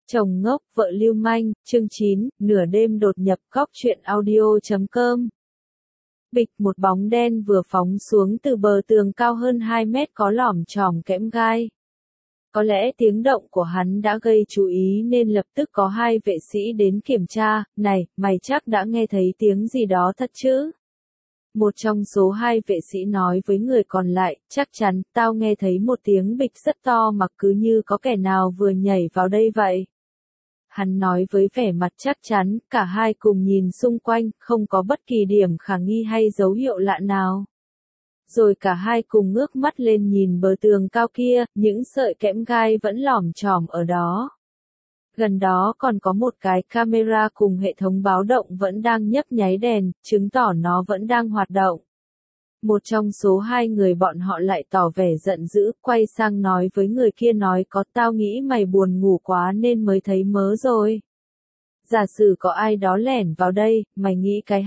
Chồng ngốc, vợ lưu manh, chương 9, nửa đêm đột nhập góc truyện audio.com. Bịch, một bóng đen vừa phóng xuống từ bờ tường cao hơn 2 mét có lỏm chỏm kẽm gai. Có lẽ tiếng động của hắn đã gây chú ý nên lập tức có 2 vệ sĩ đến kiểm tra. Này, mày chắc đã nghe thấy tiếng gì đó thật chứ? Một trong số 2 vệ sĩ nói với người còn lại, chắc chắn, tao nghe thấy một tiếng bịch rất to mà cứ như có kẻ nào vừa nhảy vào đây vậy. Hắn nói với vẻ mặt chắc chắn, cả hai cùng nhìn xung quanh, không có bất kỳ điểm khả nghi hay dấu hiệu lạ nào. Rồi cả hai cùng ngước mắt lên nhìn bờ tường cao kia, những sợi kẽm gai vẫn lỏm chỏm ở đó. Gần đó còn có một cái camera cùng hệ thống báo động vẫn đang nhấp nháy đèn, chứng tỏ nó vẫn đang hoạt động. Một trong số 2 người bọn họ lại tỏ vẻ giận dữ, quay sang nói với người kia nói có tao nghĩ mày buồn ngủ quá nên mới thấy mớ rồi. Giả sử có ai đó lẻn vào đây, mày nghĩ cái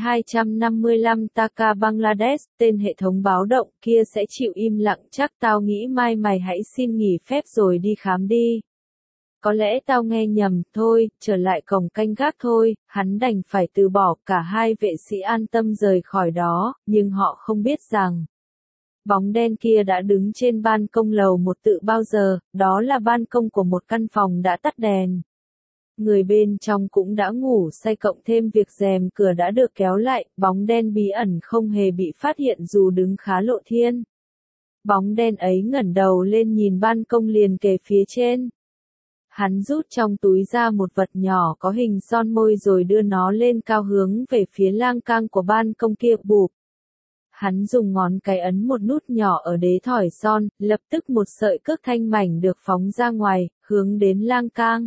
255 Taka Bangladesh, tên hệ thống báo động kia sẽ chịu im lặng chắc tao nghĩ mai mày hãy xin nghỉ phép rồi đi khám đi. Có lẽ tao nghe nhầm, thôi, trở lại cổng canh gác thôi, hắn đành phải từ bỏ, cả 2 vệ sĩ an tâm rời khỏi đó, nhưng họ không biết rằng bóng đen kia đã đứng trên ban công lầu 1 tự bao giờ, đó là ban công của một căn phòng đã tắt đèn. Người bên trong cũng đã ngủ say cộng thêm việc rèm cửa đã được kéo lại, bóng đen bí ẩn không hề bị phát hiện dù đứng khá lộ thiên. Bóng đen ấy ngẩng đầu lên nhìn ban công liền kề phía trên. Hắn rút trong túi ra một vật nhỏ có hình son môi rồi đưa nó lên cao hướng về phía lang cang của ban công kia bụp. Hắn dùng ngón cái ấn một nút nhỏ ở đế thỏi son, lập tức một sợi cước thanh mảnh được phóng ra ngoài, hướng đến lang cang.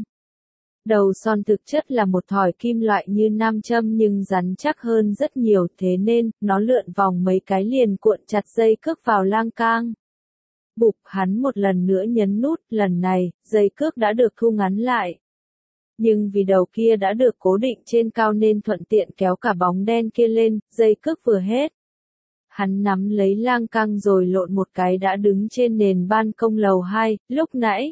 Đầu son thực chất là một thỏi kim loại như nam châm nhưng rắn chắc hơn rất nhiều thế nên, nó lượn vòng mấy cái liền cuộn chặt dây cước vào lang cang. Bụp, hắn một lần nữa nhấn nút, lần này, dây cước đã được thu ngắn lại. Nhưng vì đầu kia đã được cố định trên cao nên thuận tiện kéo cả bóng đen kia lên, dây cước vừa hết. Hắn nắm lấy lang cang rồi lộn một cái đã đứng trên nền ban công lầu 2, lúc nãy.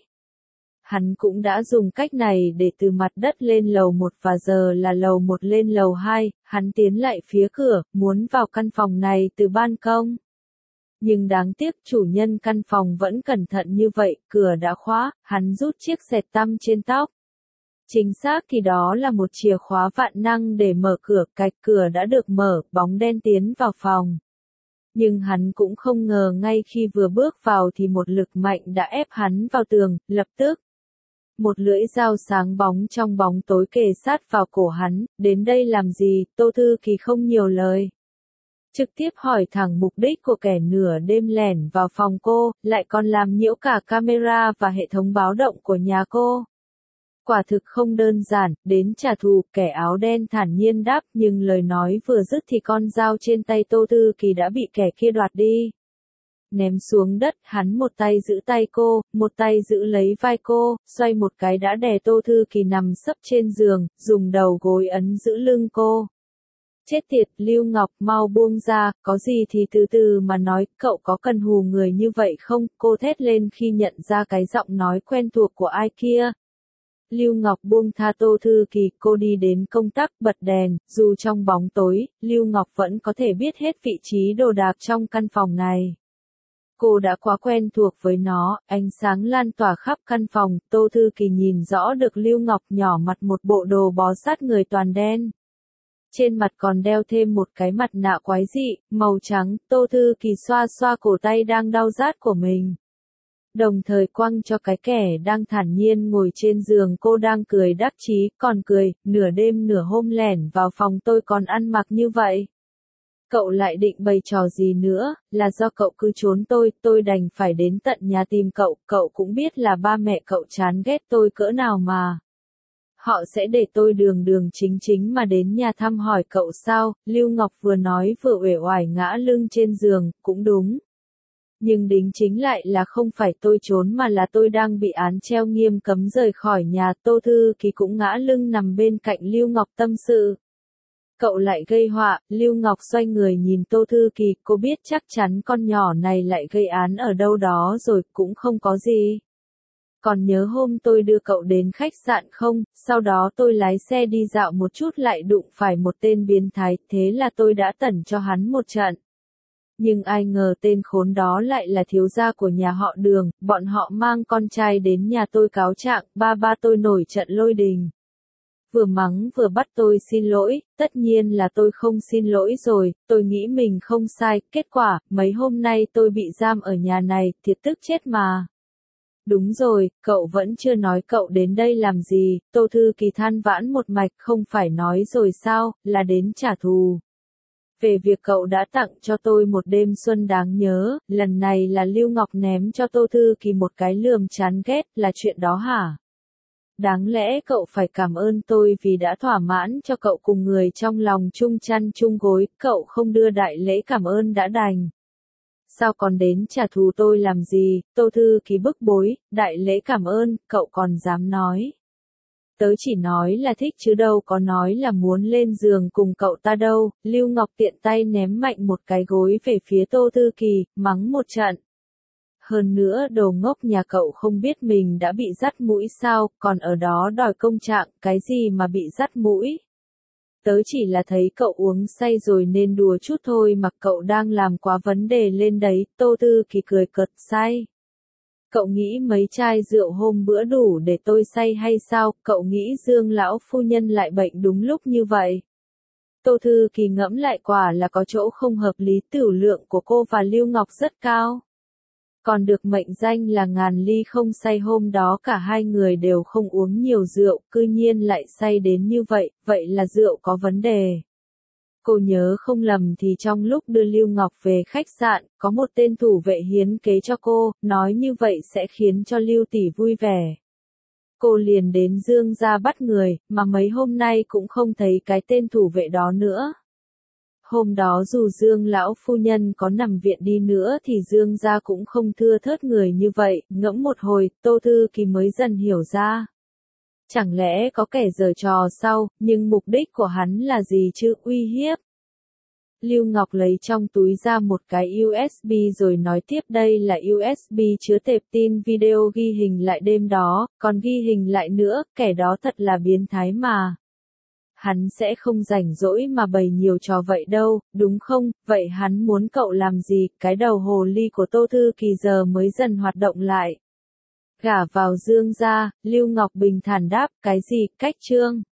Hắn cũng đã dùng cách này để từ mặt đất lên lầu 1 và giờ là lầu 1 lên lầu 2, hắn tiến lại phía cửa, muốn vào căn phòng này từ ban công. Nhưng đáng tiếc chủ nhân căn phòng vẫn cẩn thận như vậy, cửa đã khóa, hắn rút chiếc xẹt tăm trên tóc. Chính xác thì đó là một chìa khóa vạn năng để mở cửa, cạch cửa đã được mở, bóng đen tiến vào phòng. Nhưng hắn cũng không ngờ ngay khi vừa bước vào thì một lực mạnh đã ép hắn vào tường, lập tức. Một lưỡi dao sáng bóng trong bóng tối kề sát vào cổ hắn, đến đây làm gì, Tô Thư Kỳ không nhiều lời. Trực tiếp hỏi thẳng mục đích của kẻ nửa đêm lẻn vào phòng cô, lại còn làm nhiễu cả camera và hệ thống báo động của nhà cô. Quả thực không đơn giản, đến trả thù, kẻ áo đen thản nhiên đáp nhưng lời nói vừa dứt thì con dao trên tay Tô Thư Kỳ đã bị kẻ kia đoạt đi. Ném xuống đất, hắn một tay giữ tay cô, một tay giữ lấy vai cô, xoay một cái đã đè Tô Thư Kỳ nằm sấp trên giường, dùng đầu gối ấn giữ lưng cô. Chết tiệt, Lưu Ngọc, mau buông ra, có gì thì từ từ mà nói, cậu có cần hù người như vậy không? Cô thét lên khi nhận ra cái giọng nói quen thuộc của ai kia. Lưu Ngọc buông tha Tô Thư Kỳ, cô đi đến công tắc bật đèn, dù trong bóng tối, Lưu Ngọc vẫn có thể biết hết vị trí đồ đạc trong căn phòng này. Cô đã quá quen thuộc với nó, ánh sáng lan tỏa khắp căn phòng, Tô Thư Kỳ nhìn rõ được Lưu Ngọc nhỏ mặt một bộ đồ bó sát người toàn đen. Trên mặt còn đeo thêm một cái mặt nạ quái dị, màu trắng, Tô Thư Kỳ xoa xoa cổ tay đang đau rát của mình. Đồng thời quăng cho cái kẻ đang thản nhiên ngồi trên giường cô đang cười đắc chí, còn cười, nửa đêm nửa hôm lẻn vào phòng tôi còn ăn mặc như vậy. Cậu lại định bày trò gì nữa, là do cậu cứ trốn tôi đành phải đến tận nhà tìm cậu cũng biết là ba mẹ cậu chán ghét tôi cỡ nào mà. Họ sẽ để tôi đường đường chính chính mà đến nhà thăm hỏi cậu sao, Lưu Ngọc vừa nói vừa uể oải ngã lưng trên giường, cũng đúng. Nhưng đính chính lại là không phải tôi trốn mà là tôi đang bị án treo nghiêm cấm rời khỏi nhà, Tô Thư Kỳ cũng ngã lưng nằm bên cạnh Lưu Ngọc tâm sự. Cậu lại gây họa, Lưu Ngọc xoay người nhìn Tô Thư Kỳ, cô biết chắc chắn con nhỏ này lại gây án ở đâu đó rồi, cũng không có gì. Còn nhớ hôm tôi đưa cậu đến khách sạn không, sau đó tôi lái xe đi dạo một chút lại đụng phải một tên biến thái, thế là tôi đã tẩn cho hắn một trận. Nhưng ai ngờ tên khốn đó lại là thiếu gia của nhà họ Đường, bọn họ mang con trai đến nhà tôi cáo trạng, ba tôi nổi trận lôi đình. Vừa mắng vừa bắt tôi xin lỗi, tất nhiên là tôi không xin lỗi rồi, tôi nghĩ mình không sai, kết quả, mấy hôm nay tôi bị giam ở nhà này, thiệt tức chết mà. Đúng rồi, cậu vẫn chưa nói cậu đến đây làm gì, Tô Thư Kỳ than vãn một mạch, không phải nói rồi sao, là đến trả thù. Về việc cậu đã tặng cho tôi một đêm xuân đáng nhớ, lần này là Lưu Ngọc ném cho Tô Thư Kỳ một cái lườm chán ghét, là chuyện đó hả? Đáng lẽ cậu phải cảm ơn tôi vì đã thỏa mãn cho cậu cùng người trong lòng chung chăn chung gối, cậu không đưa đại lễ cảm ơn đã đành. Sao còn đến trả thù tôi làm gì, Tô Thư Kỳ bức bối, đại lễ cảm ơn, cậu còn dám nói. Tớ chỉ nói là thích chứ đâu có nói là muốn lên giường cùng cậu ta đâu, Lưu Ngọc tiện tay ném mạnh một cái gối về phía Tô Thư Kỳ, mắng một trận. Hơn nữa đồ ngốc nhà cậu không biết mình đã bị dắt mũi sao, còn ở đó đòi công trạng, cái gì mà bị dắt mũi. Tớ chỉ là thấy cậu uống say rồi nên đùa chút thôi mà cậu đang làm quá vấn đề lên đấy, Tô Thư Kỳ cười cợt say. Cậu nghĩ mấy chai rượu hôm bữa đủ để tôi say hay sao, cậu nghĩ Dương lão phu nhân lại bệnh đúng lúc như vậy. Tô Thư Kỳ ngẫm lại quả là có chỗ không hợp lý, tửu lượng của cô và Lưu Ngọc rất cao. Còn được mệnh danh là ngàn ly không say, hôm đó cả hai người đều không uống nhiều rượu, cư nhiên lại say đến như vậy, vậy là rượu có vấn đề. Cô nhớ không lầm thì trong lúc đưa Lưu Ngọc về khách sạn, có một tên thủ vệ hiến kế cho cô, nói như vậy sẽ khiến cho Lưu tỷ vui vẻ. Cô liền đến Dương gia bắt người, mà mấy hôm nay cũng không thấy cái tên thủ vệ đó nữa. Hôm đó dù Dương lão phu nhân có nằm viện đi nữa thì Dương gia cũng không thưa thớt người như vậy, ngẫm một hồi, Tô Thư Kỳ mới dần hiểu ra. Chẳng lẽ có kẻ giở trò sau, nhưng mục đích của hắn là gì chứ, uy hiếp. Lưu Ngọc lấy trong túi ra một cái USB rồi nói tiếp, đây là USB chứa tệp tin video ghi hình lại đêm đó, còn ghi hình lại nữa, kẻ đó thật là biến thái mà. Hắn sẽ không rảnh rỗi mà bày nhiều trò vậy đâu, đúng không, vậy hắn muốn cậu làm gì, cái đầu hồ ly của Tô Thư Kỳ giờ mới dần hoạt động lại. Gả vào Dương gia, Lưu Ngọc bình thản đáp, cái gì, cách trương.